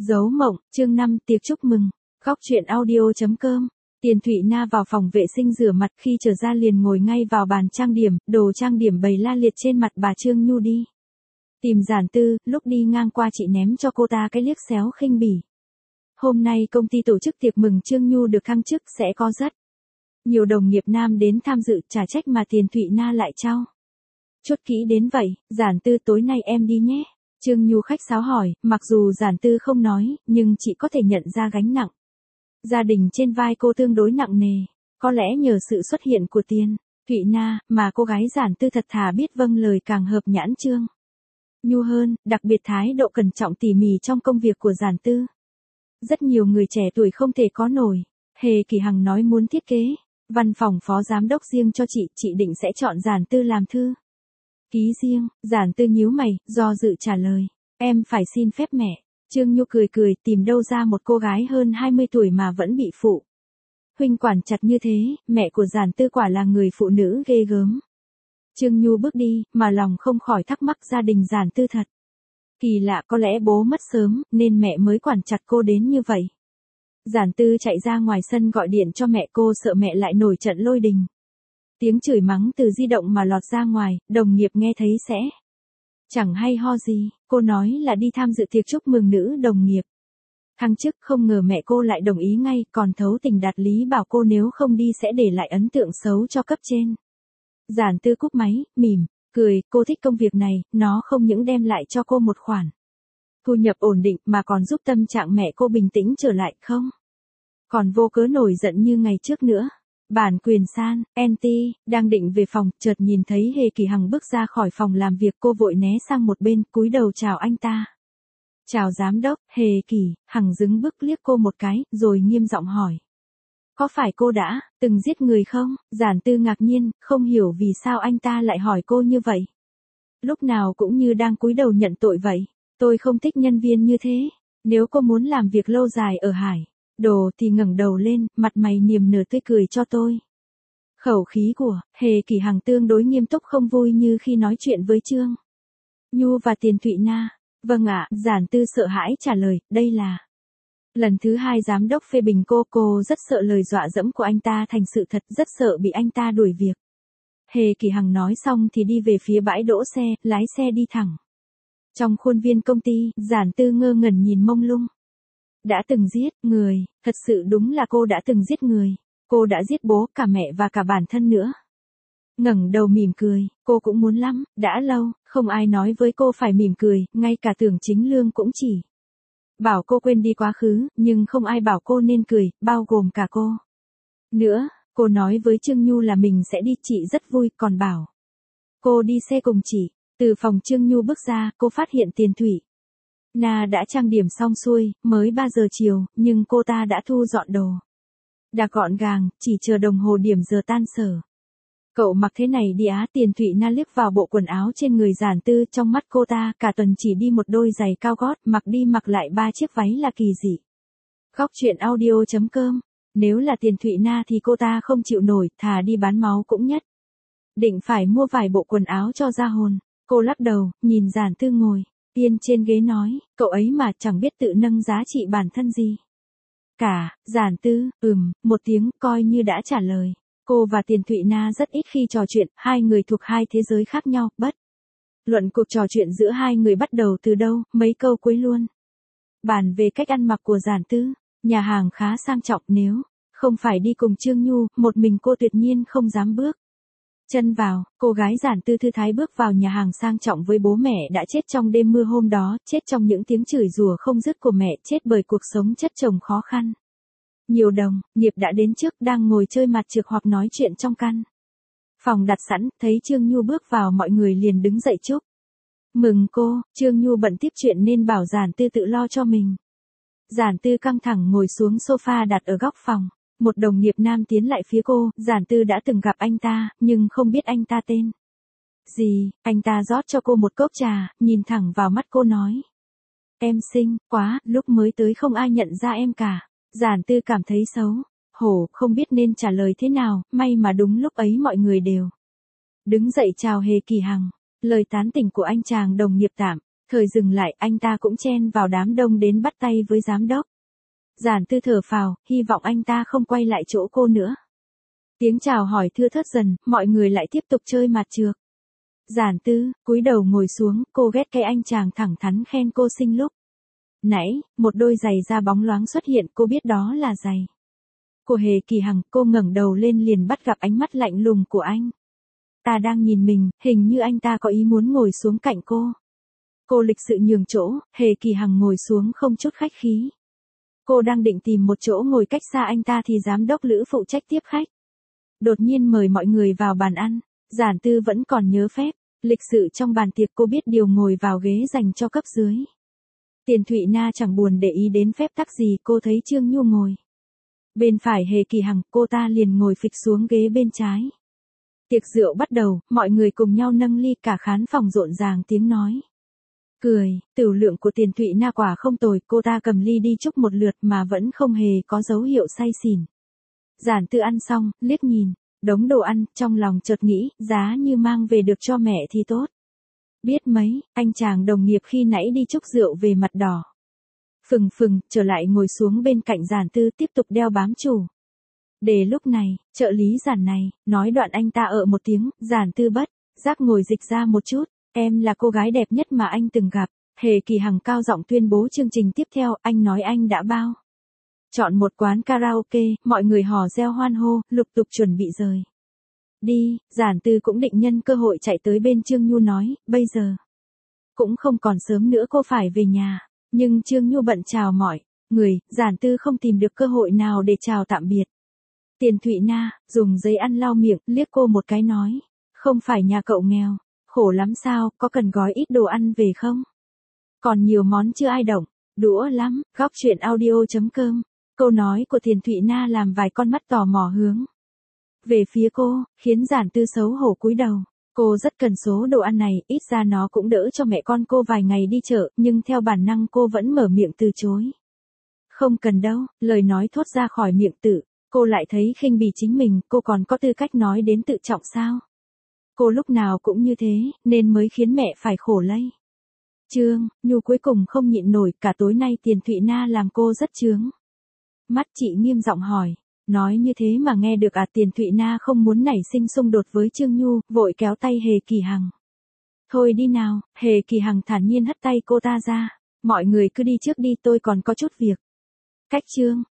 Dấu mộng, chương 5, tiệc chúc mừng. Góc truyện audio.com. Tiền Thụy Na vào phòng vệ sinh rửa mặt, khi trở ra liền ngồi ngay vào bàn trang điểm, đồ trang điểm bày la liệt trên mặt. Bà Trương Nhu đi tìm Giản Tư, lúc đi ngang qua chị ném cho cô ta cái liếc xéo khinh bỉ. Hôm nay công ty tổ chức tiệc mừng Trương Nhu được thăng chức, sẽ có rất nhiều đồng nghiệp nam đến tham dự, chả trách mà Tiền Thụy Na lại trao chốt kỹ đến vậy. Giản Tư, tối nay em đi nhé. Trương Nhu khách sáo hỏi, mặc dù Giản Tư không nói, nhưng chị có thể nhận ra gánh nặng gia đình trên vai cô tương đối nặng nề. Có lẽ nhờ sự xuất hiện của Tiền Thụy Na, mà cô gái Giản Tư thật thà biết vâng lời càng hợp nhãn Trương Nhu hơn, đặc biệt thái độ cẩn trọng tỉ mỉ trong công việc của Giản Tư. Rất nhiều người trẻ tuổi không thể có nổi. Hề Kỳ Hằng nói muốn thiết kế văn phòng phó giám đốc riêng cho chị định sẽ chọn Giản Tư làm thư ký riêng. Giản Tư nhíu mày, do dự trả lời, em phải xin phép mẹ. Trương Nhu cười, tìm đâu ra một cô gái hơn 20 tuổi mà vẫn bị phụ huynh quản chặt như thế, mẹ của Giản Tư quả là người phụ nữ ghê gớm. Trương Nhu bước đi, mà lòng không khỏi thắc mắc gia đình Giản Tư thật kỳ lạ, có lẽ bố mất sớm, nên mẹ mới quản chặt cô đến như vậy. Giản Tư chạy ra ngoài sân gọi điện cho mẹ cô, sợ mẹ lại nổi trận lôi đình. Tiếng chửi mắng từ di động mà lọt ra ngoài, đồng nghiệp nghe thấy sẽ chẳng hay ho gì. Cô nói là đi tham dự tiệc chúc mừng nữ đồng nghiệp thăng chức, không ngờ mẹ cô lại đồng ý ngay, còn thấu tình đạt lý bảo cô nếu không đi sẽ để lại ấn tượng xấu cho cấp trên. Giản Tư cúp máy, mỉm cười, cô thích công việc này, nó không những đem lại cho cô một khoản thu nhập ổn định mà còn giúp tâm trạng mẹ cô bình tĩnh trở lại, không còn vô cớ nổi giận như ngày trước nữa. Bản quyền san, NT, đang định về phòng, chợt nhìn thấy Hề Kỳ Hằng bước ra khỏi phòng làm việc, cô vội né sang một bên, cúi đầu chào anh ta. Chào giám đốc. Hề Kỳ Hằng dững bước liếc cô một cái, rồi nghiêm giọng hỏi, có phải cô đã từng giết người không? Giản Tư ngạc nhiên, không hiểu vì sao anh ta lại hỏi cô như vậy. Lúc nào cũng như đang cúi đầu nhận tội vậy. Tôi không thích nhân viên như thế. Nếu cô muốn làm việc lâu dài ở Hải Đồ thì ngẩng đầu lên, mặt mày niềm nở tươi cười cho tôi. Khẩu khí của Hề Kỳ Hằng tương đối nghiêm túc, không vui như khi nói chuyện với Trương Nhu và Tiền Thụy Na. Vâng ạ. Giản Tư sợ hãi trả lời, đây là lần thứ 2 giám đốc phê bình cô rất sợ lời dọa dẫm của anh ta thành sự thật, rất sợ bị anh ta đuổi việc. Hề Kỳ Hằng nói xong thì đi về phía bãi đỗ xe, lái xe đi thẳng trong khuôn viên công ty. Giản Tư ngơ ngẩn nhìn mông lung. Đã từng giết người, thật sự đúng là cô đã từng giết người. Cô đã giết bố, cả mẹ và cả bản thân nữa. Ngẩng đầu mỉm cười, cô cũng muốn lắm, đã lâu, không ai nói với cô phải mỉm cười, ngay cả Tưởng Chính Lương cũng chỉ bảo cô quên đi quá khứ, nhưng không ai bảo cô nên cười, bao gồm cả cô. Nữa, cô nói với Trương Nhu là mình sẽ đi, chị rất vui, còn bảo cô đi xe cùng chị. Từ phòng Trương Nhu bước ra, cô phát hiện Tiền Thụy Na đã trang điểm xong xuôi, mới 3 giờ chiều, nhưng cô ta đã thu dọn đồ đạc gọn gàng, chỉ chờ đồng hồ điểm giờ tan sở. Cậu mặc thế này đi á? Tiền Thụy Na liếc vào bộ quần áo trên người Giản Tư, trong mắt cô ta, cả tuần chỉ đi một đôi giày cao gót, mặc đi mặc lại 3 chiếc váy là kỳ dị. Góc truyện audio.com. Nếu là Tiền Thụy Na thì cô ta không chịu nổi, thà đi bán máu cũng nhất định phải mua vài bộ quần áo cho ra hồn. Cô lắc đầu, nhìn Giản Tư ngồi yên trên ghế nói, cậu ấy mà chẳng biết tự nâng giá trị bản thân gì cả. Giản Tư, một tiếng, coi như đã trả lời. Cô và Tiền Thụy Na rất ít khi trò chuyện, hai người thuộc hai thế giới khác nhau, bất luận cuộc trò chuyện giữa hai người bắt đầu từ đâu, mấy câu cuối luôn bàn về cách ăn mặc của Giản Tư. Nhà hàng khá sang trọng, nếu không phải đi cùng Trương Nhu, một mình cô tuyệt nhiên không dám bước chân vào. Cô gái Giản Tư thư thái bước vào nhà hàng sang trọng với bố mẹ đã chết trong đêm mưa hôm đó, chết trong những tiếng chửi rủa không dứt của mẹ, chết bởi cuộc sống chất chồng khó khăn. Nhiều đồng nghiệp đã đến trước, đang ngồi chơi mặt trược hoặc nói chuyện trong căn phòng đặt sẵn, thấy Trương Nhu bước vào mọi người liền đứng dậy chúc mừng cô. Trương Nhu bận tiếp chuyện nên bảo Giản Tư tự lo cho mình. Giản Tư căng thẳng ngồi xuống sofa đặt ở góc phòng. Một đồng nghiệp nam tiến lại phía cô. Giản Tư đã từng gặp anh ta, nhưng không biết anh ta tên gì. Anh ta rót cho cô một cốc trà, nhìn thẳng vào mắt cô nói, em xinh quá, lúc mới tới không ai nhận ra em cả. Giản Tư cảm thấy xấu hổ, không biết nên trả lời thế nào, may mà đúng lúc ấy mọi người đều đứng dậy chào Hề Kỳ Hằng. Lời tán tỉnh của anh chàng đồng nghiệp tạm Thời dừng lại, anh ta cũng chen vào đám đông đến bắt tay với giám đốc. Giản Tư thở phào, hy vọng anh ta không quay lại chỗ cô nữa. Tiếng chào hỏi thưa thớt dần, mọi người lại tiếp tục chơi mặt trược. Giản Tư, cúi đầu ngồi xuống, cô ghét cái anh chàng thẳng thắn khen cô xinh lúc nãy, một đôi giày da bóng loáng xuất hiện, cô biết đó là giày của Hề Kỳ Hằng. Cô ngẩng đầu lên liền bắt gặp ánh mắt lạnh lùng của anh. Ta đang nhìn mình, hình như anh ta có ý muốn ngồi xuống cạnh cô. Cô lịch sự nhường chỗ, Hề Kỳ Hằng ngồi xuống không chút khách khí. Cô đang định tìm một chỗ ngồi cách xa anh ta thì giám đốc Lữ phụ trách tiếp khách đột nhiên mời mọi người vào bàn ăn. Giản Tư vẫn còn nhớ phép lịch sự trong bàn tiệc, cô biết điều ngồi vào ghế dành cho cấp dưới. Tiền Thụy Na chẳng buồn để ý đến phép tắc gì, cô thấy Trương Nhu ngồi bên phải Hề Kỳ Hằng, cô ta liền ngồi phịch xuống ghế bên trái. Tiệc rượu bắt đầu, mọi người cùng nhau nâng ly, cả khán phòng rộn ràng tiếng nói cười. Tửu lượng của Tiền Thụy Na quả không tồi, cô ta cầm ly đi chúc một lượt mà vẫn không hề có dấu hiệu say xỉn. Giản Tư ăn xong, liếc nhìn đống đồ ăn, trong lòng chợt nghĩ, giá như mang về được cho mẹ thì tốt. Biết mấy, anh chàng đồng nghiệp khi nãy đi chúc rượu về mặt đỏ phừng phừng, trở lại ngồi xuống bên cạnh Giản Tư tiếp tục đeo bám chủ đề. Lúc này, trợ lý Giản này, nói đoạn anh ta một tiếng, Giản Tư bất giác ngồi dịch ra một chút. Em là cô gái đẹp nhất mà anh từng gặp. Hề Kỳ Hằng cao giọng tuyên bố chương trình tiếp theo, anh nói anh đã bao chọn một quán karaoke, mọi người hò reo hoan hô, lục tục chuẩn bị rời đi. Giản Tư cũng định nhân cơ hội chạy tới bên Trương Nhu nói, bây giờ cũng không còn sớm nữa, cô phải về nhà. Nhưng Trương Nhu bận chào mọi người, Giản Tư không tìm được cơ hội nào để chào tạm biệt. Tiền Thụy Na dùng giấy ăn lau miệng, liếc cô một cái nói, không phải nhà cậu nghèo, khổ lắm sao, có cần gói ít đồ ăn về không? Còn nhiều món chưa ai động đũa lắm. Góc truyện audio.com. Câu nói của Tiền Thụy Na làm vài con mắt tò mò hướng về phía cô, khiến Giản Tư xấu hổ cúi đầu. Cô rất cần số đồ ăn này, ít ra nó cũng đỡ cho mẹ con cô vài ngày đi chợ, nhưng theo bản năng cô vẫn mở miệng từ chối. Không cần đâu, lời nói thốt ra khỏi miệng tự, cô lại thấy khinh bỉ chính mình, cô còn có tư cách nói đến tự trọng sao? Cô lúc nào cũng như thế, nên mới khiến mẹ phải khổ lây. Nhu cuối cùng không nhịn nổi, cả tối nay Tiền Thụy Na làm cô rất chướng mắt. Chị nghiêm giọng hỏi, nói như thế mà nghe được à? Tiền Thụy Na không muốn nảy sinh xung đột với Trương Nhu, vội kéo tay Hề Kỳ Hằng. Thôi đi nào. Hề Kỳ Hằng thản nhiên hất tay cô ta ra. Mọi người cứ đi trước đi, tôi còn có chút việc. Cách